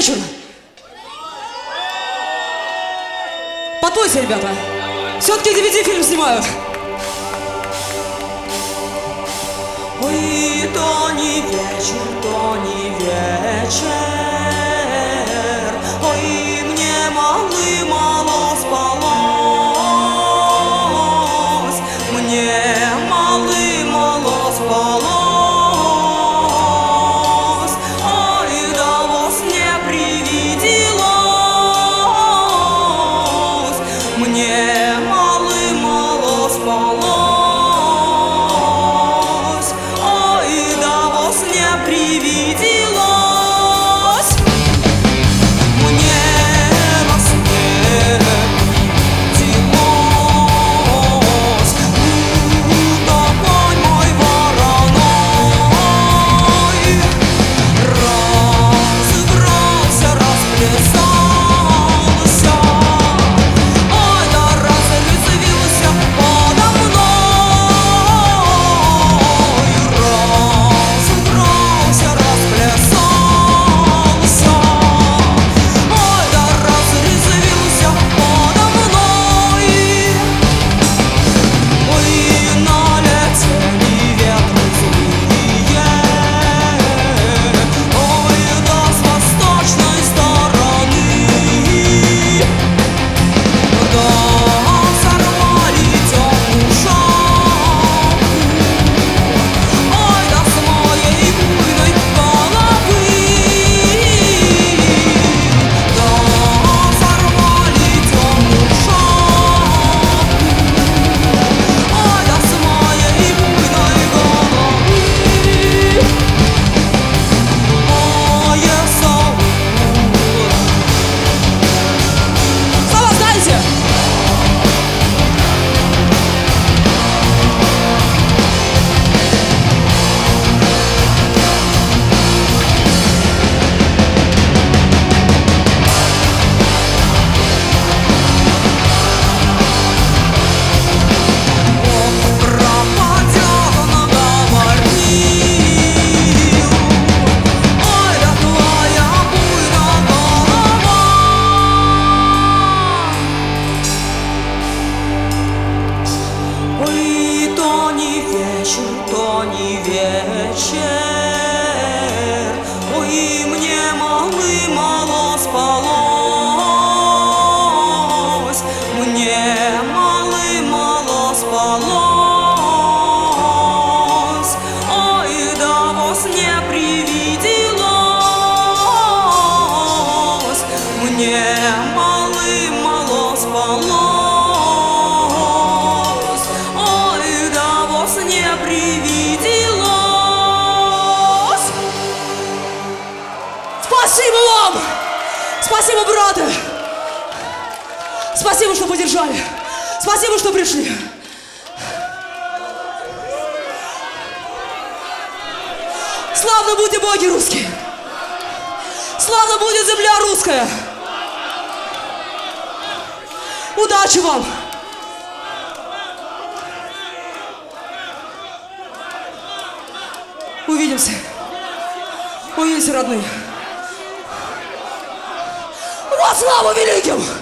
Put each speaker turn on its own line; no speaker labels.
вечер. Потойте, ребята. Все-таки DVD-фильм снимаю.
Ой, то не вечер, то не вечер. Ой, мне мало спалось. Мне мало спалось. Ой, да во сне привиделось. Мне мало спалось. Ой, да во сне привиделось. Мне во сне делось. Да конь мой вороной разыгрался, расплясался. Ой, да разрезвился подо мной. Разыгрался, расплясался. Ой, да разрезвился подо мной. Ой, налетели ветры злые. Ой, да с восточной стороны. Да сорвали темную шапку. Ой, да с моей буйной головы. Да сорвали темную шапку. Ой, да с моей буйной головы. Ой, Саур.
Слова знаете?
Пропадённо говорил. Ой, да твоя буйная голова. Ой, то не вечер, то не вечер. Ой, мне мало спалось. Мне мало спалось. Ой, да во сне привиделось. Мне мало спалось. Ой, да во сне привиделось.
Спасибо вам! Спасибо, браты! Спасибо, что поддержали. Спасибо, что пришли. Славно будьте боги русские! Славно будет земля русская! Удачи вам! Увидимся! Увидимся, родные! Во славу великим!